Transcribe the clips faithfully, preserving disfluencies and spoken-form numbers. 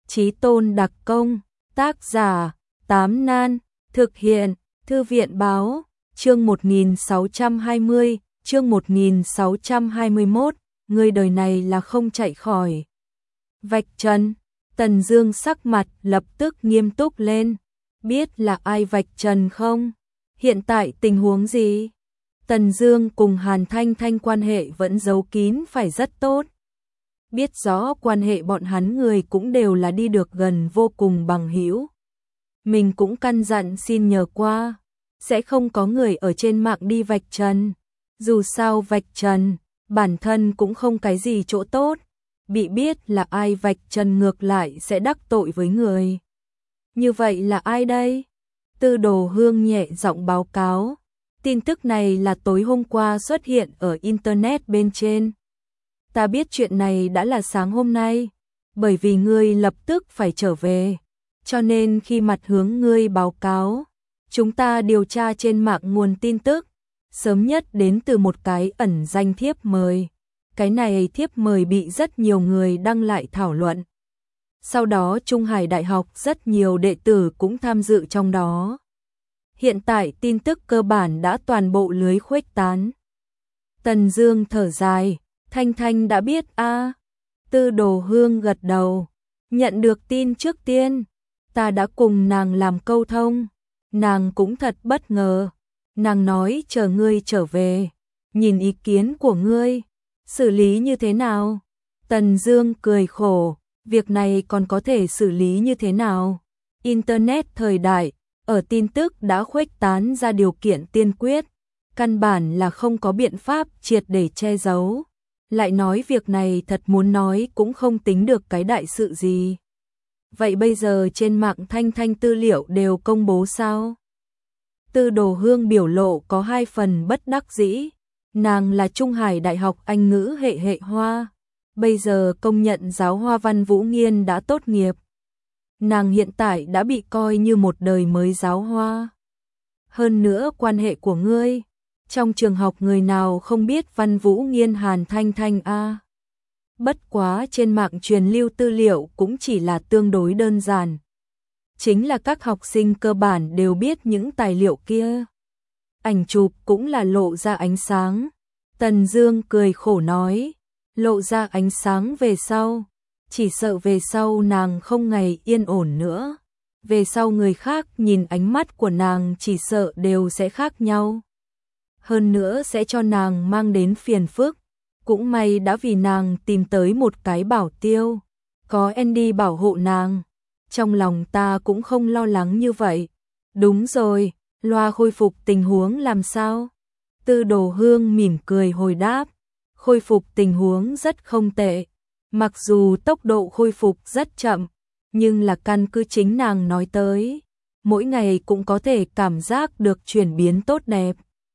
Chí Tôn đặc công, tác giả, Tám Nan, thực hiện, Thư viện báo, chương một nghìn sáu trăm hai mươi, chương một nghìn sáu trăm hai mươi mốt, người đời này là không chạy khỏi. Vạch trần, Tần Dương sắc mặt lập tức nghiêm túc lên, biết là ai vạch trần không? Hiện tại tình huống gì? Tần Dương cùng Hàn Thanh Thanh quan hệ vẫn giấu kín phải rất tốt. Biết rõ quan hệ bọn hắn người cũng đều là đi được gần vô cùng bằng hữu. Mình cũng căn dặn xin nhờ qua, sẽ không có người ở trên mạng đi vạch trần. Dù sao vạch trần, bản thân cũng không cái gì chỗ tốt, bị biết là ai vạch trần ngược lại sẽ đắc tội với người. Như vậy là ai đây? Tư Đồ Hương nhẹ giọng báo cáo. Tin tức này là tối hôm qua xuất hiện ở Internet bên trên. Ta biết chuyện này đã là sáng hôm nay, bởi vì ngươi lập tức phải trở về. Cho nên khi mặt hướng ngươi báo cáo, chúng ta điều tra trên mạng nguồn tin tức, sớm nhất đến từ một cái ẩn danh thiếp mời. Cái này thiếp mời bị rất nhiều người đăng lại thảo luận. Sau đó Trung Hải Đại học rất nhiều đệ tử cũng tham dự trong đó. Hiện tại tin tức cơ bản đã toàn bộ lưới khuếch tán. Tần Dương thở dài, Thanh Thanh đã biết a. À. Tư Đồ Hương gật đầu, nhận được tin trước tiên, ta đã cùng nàng làm câu thông, nàng cũng thật bất ngờ, nàng nói chờ ngươi trở về, nhìn ý kiến của ngươi, xử lý như thế nào? Tần Dương cười khổ, việc này còn có thể xử lý như thế nào? Internet thời đại, ở tin tức đã khuếch tán ra điều kiện tiên quyết, căn bản là không có biện pháp triệt để che giấu. Lại nói việc này thật muốn nói cũng không tính được cái đại sự gì. Vậy bây giờ trên mạng Thanh Thanh tư liệu đều công bố sao? Tư Đồ Hương biểu lộ có hai phần bất đắc dĩ. Nàng là Trung Hải Đại học Anh ngữ hệ hệ Hoa. Bây giờ công nhận giáo Hoa Văn Vũ Nghiên đã tốt nghiệp. Nàng hiện tại đã bị coi như một đời mới giáo Hoa. Hơn nữa quan hệ của ngươi, trong trường học người nào không biết Văn Vũ Nghiên Hàn Thanh Thanh a? À? Bất quá trên mạng truyền lưu tư liệu cũng chỉ là tương đối đơn giản. Chính là các học sinh cơ bản đều biết những tài liệu kia. Ảnh chụp cũng là lộ ra ánh sáng. Tần Dương cười khổ nói, lộ ra ánh sáng về sau, chỉ sợ về sau nàng không ngày yên ổn nữa. Về sau người khác nhìn ánh mắt của nàng chỉ sợ đều sẽ khác nhau. Hơn nữa sẽ cho nàng mang đến phiền phức. Cũng may đã vì nàng tìm tới một cái bảo tiêu, có Andy bảo hộ nàng. Trong lòng ta cũng không lo lắng như vậy. Đúng rồi, loa khôi phục tình huống làm sao? Tư Đồ Hương mỉm cười hồi đáp, khôi phục tình huống rất không tệ. Mặc dù tốc độ khôi phục rất chậm, nhưng là căn cứ chính nàng nói tới, mỗi ngày cũng có thể cảm giác được chuyển biến tốt đẹp.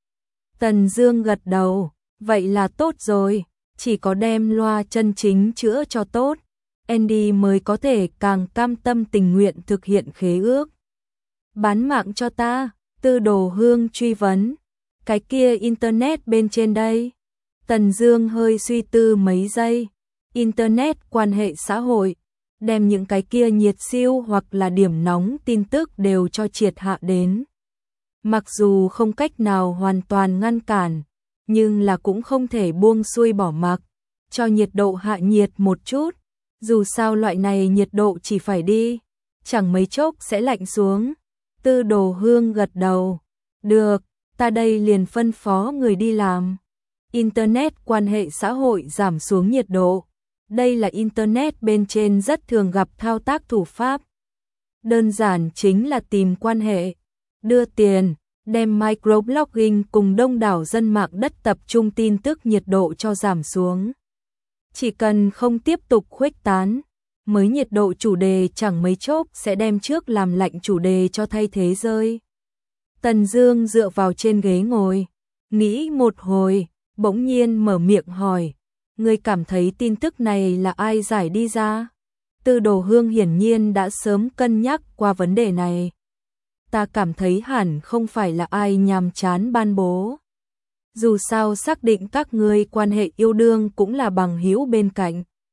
Tần Dương gật đầu, vậy là tốt rồi, chỉ có đem loa chân chính chữa cho tốt, Andy mới có thể càng cam tâm tình nguyện thực hiện khế ước. Bán mạng cho ta, Tư Đồ Hương truy vấn, cái kia Internet bên trên đây. Tần Dương hơi suy tư mấy giây, Internet quan hệ xã hội, đem những cái kia nhiệt siêu hoặc là điểm nóng tin tức đều cho triệt hạ đến. Mặc dù không cách nào hoàn toàn ngăn cản, nhưng là cũng không thể buông xuôi bỏ mặc, cho nhiệt độ hạ nhiệt một chút. Dù sao loại này nhiệt độ chỉ phải đi, chẳng mấy chốc sẽ lạnh xuống. Tư Đồ Hương gật đầu, được, ta đây liền phân phó người đi làm. Internet quan hệ xã hội giảm xuống nhiệt độ. Đây là Internet bên trên rất thường gặp thao tác thủ pháp. Đơn giản chính là tìm quan hệ, đưa tiền, đem microblogging cùng đông đảo dân mạng đất tập trung tin tức nhiệt độ cho giảm xuống. Chỉ cần không tiếp tục khuếch tán, mới nhiệt độ chủ đề chẳng mấy chốc sẽ đem trước làm lạnh chủ đề cho thay thế rơi. Tần Dương dựa vào trên ghế ngồi, nghĩ một hồi, bỗng nhiên mở miệng hỏi, ngươi cảm thấy tin tức này là ai giải đi ra? Tư Đồ Hương hiển nhiên đã sớm cân nhắc qua vấn đề này. Ta cảm thấy hẳn không phải là ai nhàm chán ban bố. Dù sao xác định các ngươi quan hệ yêu đương cũng là bằng hữu bên cạnh.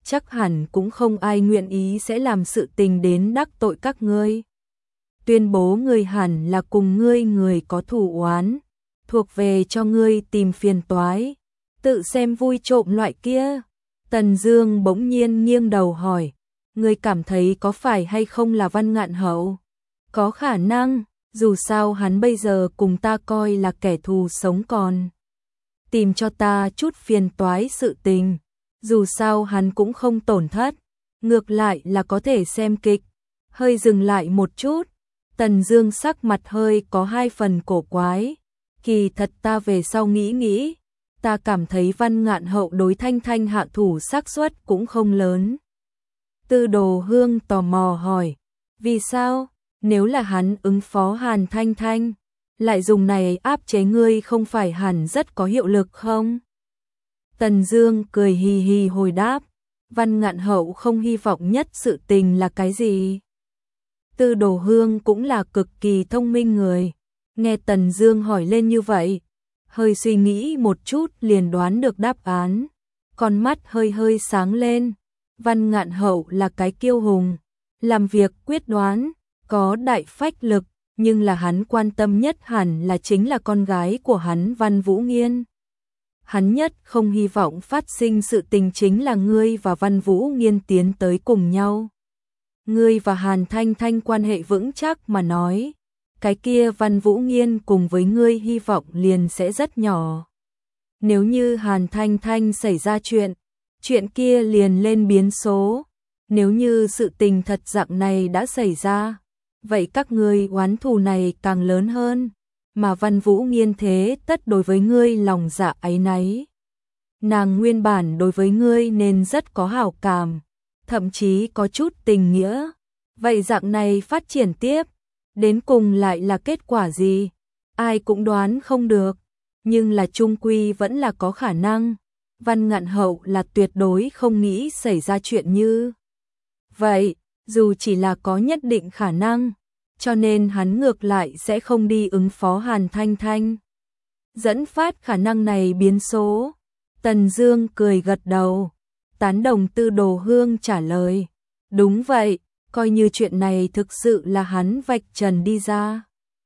chắc hẳn cũng không ai nguyện ý sẽ làm sự tình đến đắc tội các ngươi. Tuyên bố ngươi hẳn là cùng ngươi người có thù oán, thuộc về cho ngươi tìm phiền toái, tự xem vui trộm loại kia. Tần Dương bỗng nhiên nghiêng đầu hỏi, ngươi cảm thấy có phải hay không là Văn Ngạn Hậu? Có khả năng, dù sao hắn bây giờ cùng ta coi là kẻ thù sống còn. Tìm cho ta chút phiền toái sự tình, dù sao hắn cũng không tổn thất, ngược lại là có thể xem kịch. Hơi dừng lại một chút, Tần Dương sắc mặt hơi có hai phần cổ quái. Kỳ thật ta về sau nghĩ nghĩ, ta cảm thấy Văn Ngạn Hậu đối Thanh Thanh hạ thủ xác suất cũng không lớn. Tư Đồ Hương tò mò hỏi, vì sao? Nếu là hắn ứng phó Hàn Thanh Thanh, lại dùng này áp chế ngươi không phải hẳn rất có hiệu lực không? Tần Dương cười hì hì hồi đáp, Văn Ngạn Hậu không hy vọng nhất sự tình là cái gì? Tư Đồ Hương cũng là cực kỳ thông minh người, nghe Tần Dương hỏi lên như vậy, hơi suy nghĩ một chút liền đoán được đáp án, con mắt hơi hơi sáng lên. Văn Ngạn Hậu là cái kiêu hùng, làm việc quyết đoán, có đại phách lực, nhưng là hắn quan tâm nhất hẳn là chính là con gái của hắn Văn Vũ Nghiên. Hắn nhất không hy vọng phát sinh sự tình chính là ngươi và Văn Vũ Nghiên tiến tới cùng nhau. Ngươi và Hàn Thanh Thanh quan hệ vững chắc mà nói, cái kia Văn Vũ Nghiên cùng với ngươi hy vọng liền sẽ rất nhỏ. Nếu như Hàn Thanh Thanh xảy ra chuyện, chuyện kia liền lên biến số. Nếu như sự tình thật dạng này đã xảy ra, vậy các ngươi oán thù này càng lớn hơn, mà Văn Vũ Nghiên thế tất đối với ngươi lòng dạ áy náy. Nàng nguyên bản đối với ngươi nên rất có hảo cảm, thậm chí có chút tình nghĩa. Vậy dạng này phát triển tiếp, đến cùng lại là kết quả gì? Ai cũng đoán không được, nhưng là chung quy vẫn là có khả năng. Văn Ngạn Hậu là tuyệt đối không nghĩ xảy ra chuyện như vậy, dù chỉ là có nhất định khả năng, cho nên hắn ngược lại sẽ không đi ứng phó Hàn Thanh Thanh. Dẫn phát khả năng này biến số. Tần Dương cười gật đầu, tán đồng Tư Đồ Hương trả lời. Đúng vậy, coi như chuyện này thực sự là hắn vạch trần đi ra.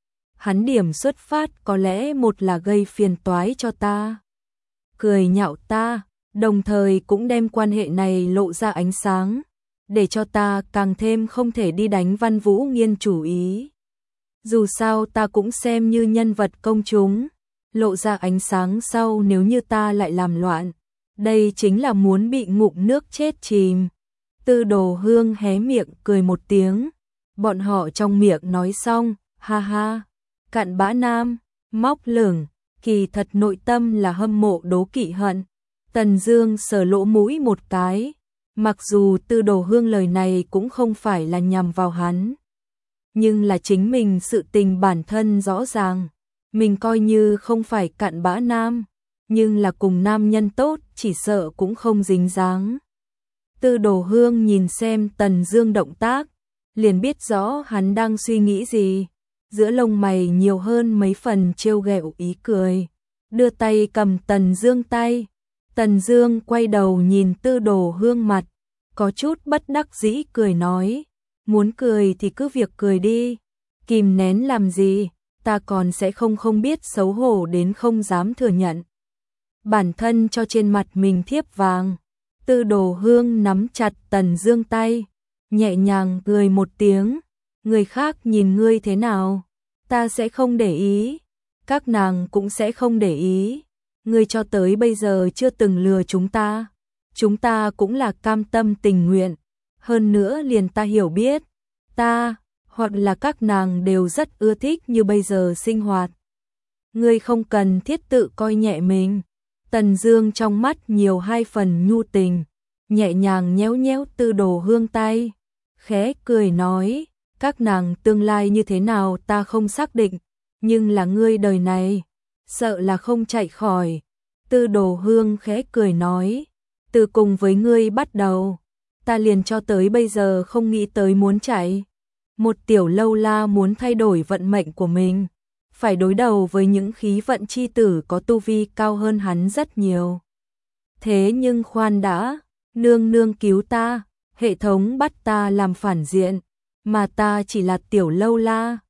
Hắn điểm xuất phát có lẽ một là gây phiền toái cho ta, cười nhạo ta, đồng thời cũng đem quan hệ này lộ ra ánh sáng, để cho ta càng thêm không thể đi đánh Văn Vũ Nghiên chủ ý. Dù sao ta cũng xem như nhân vật công chúng, lộ ra ánh sáng sau nếu như ta lại làm loạn, đây chính là muốn bị ngụm nước chết chìm. Tư Đồ Hương hé miệng cười một tiếng, bọn họ trong miệng nói xong, ha ha, cặn bã nam, móc lửng, kỳ thật nội tâm là hâm mộ đố kỵ hận. Tần Dương sờ lỗ mũi một cái, mặc dù Tư Đồ Hương lời này cũng không phải là nhằm vào hắn, nhưng là chính mình sự tình bản thân rõ ràng, mình coi như không phải cặn bã nam, nhưng là cùng nam nhân tốt chỉ sợ cũng không dính dáng. Tư Đồ Hương nhìn xem Tần Dương động tác, liền biết rõ hắn đang suy nghĩ gì, giữa lông mày nhiều hơn mấy phần trêu ghẹo ý cười, đưa tay cầm Tần Dương tay. Tần Dương quay đầu nhìn Tư Đồ Hương mặt, có chút bất đắc dĩ cười nói, muốn cười thì cứ việc cười đi, kìm nén làm gì, ta còn sẽ không không biết xấu hổ đến không dám thừa nhận. Bản thân cho trên mặt mình thiếp vàng. Tư Đồ Hương nắm chặt Tần Dương tay, nhẹ nhàng cười một tiếng, người khác nhìn ngươi thế nào, ta sẽ không để ý, các nàng cũng sẽ không để ý, ngươi cho tới bây giờ chưa từng lừa chúng ta, chúng ta cũng là cam tâm tình nguyện, hơn nữa liền ta hiểu biết, ta, hoặc là các nàng đều rất ưa thích như bây giờ sinh hoạt. Ngươi không cần thiết tự coi nhẹ mình. Tần Dương trong mắt nhiều hai phần nhu tình, nhẹ nhàng nhéo nhéo Tư Đồ Hương tay, khẽ cười nói, các nàng tương lai như thế nào ta không xác định, nhưng là ngươi đời này, sợ là không chạy khỏi. Tư Đồ Hương khẽ cười nói, từ cùng với ngươi bắt đầu, ta liền cho tới bây giờ không nghĩ tới muốn chạy. Một tiểu lâu la muốn thay đổi vận mệnh của mình, phải đối đầu với những khí vận chi tử có tu vi cao hơn hắn rất nhiều. Thế nhưng khoan đã, Nương nương cứu ta, hệ thống bắt ta làm phản diện, mà ta chỉ là tiểu lâu la.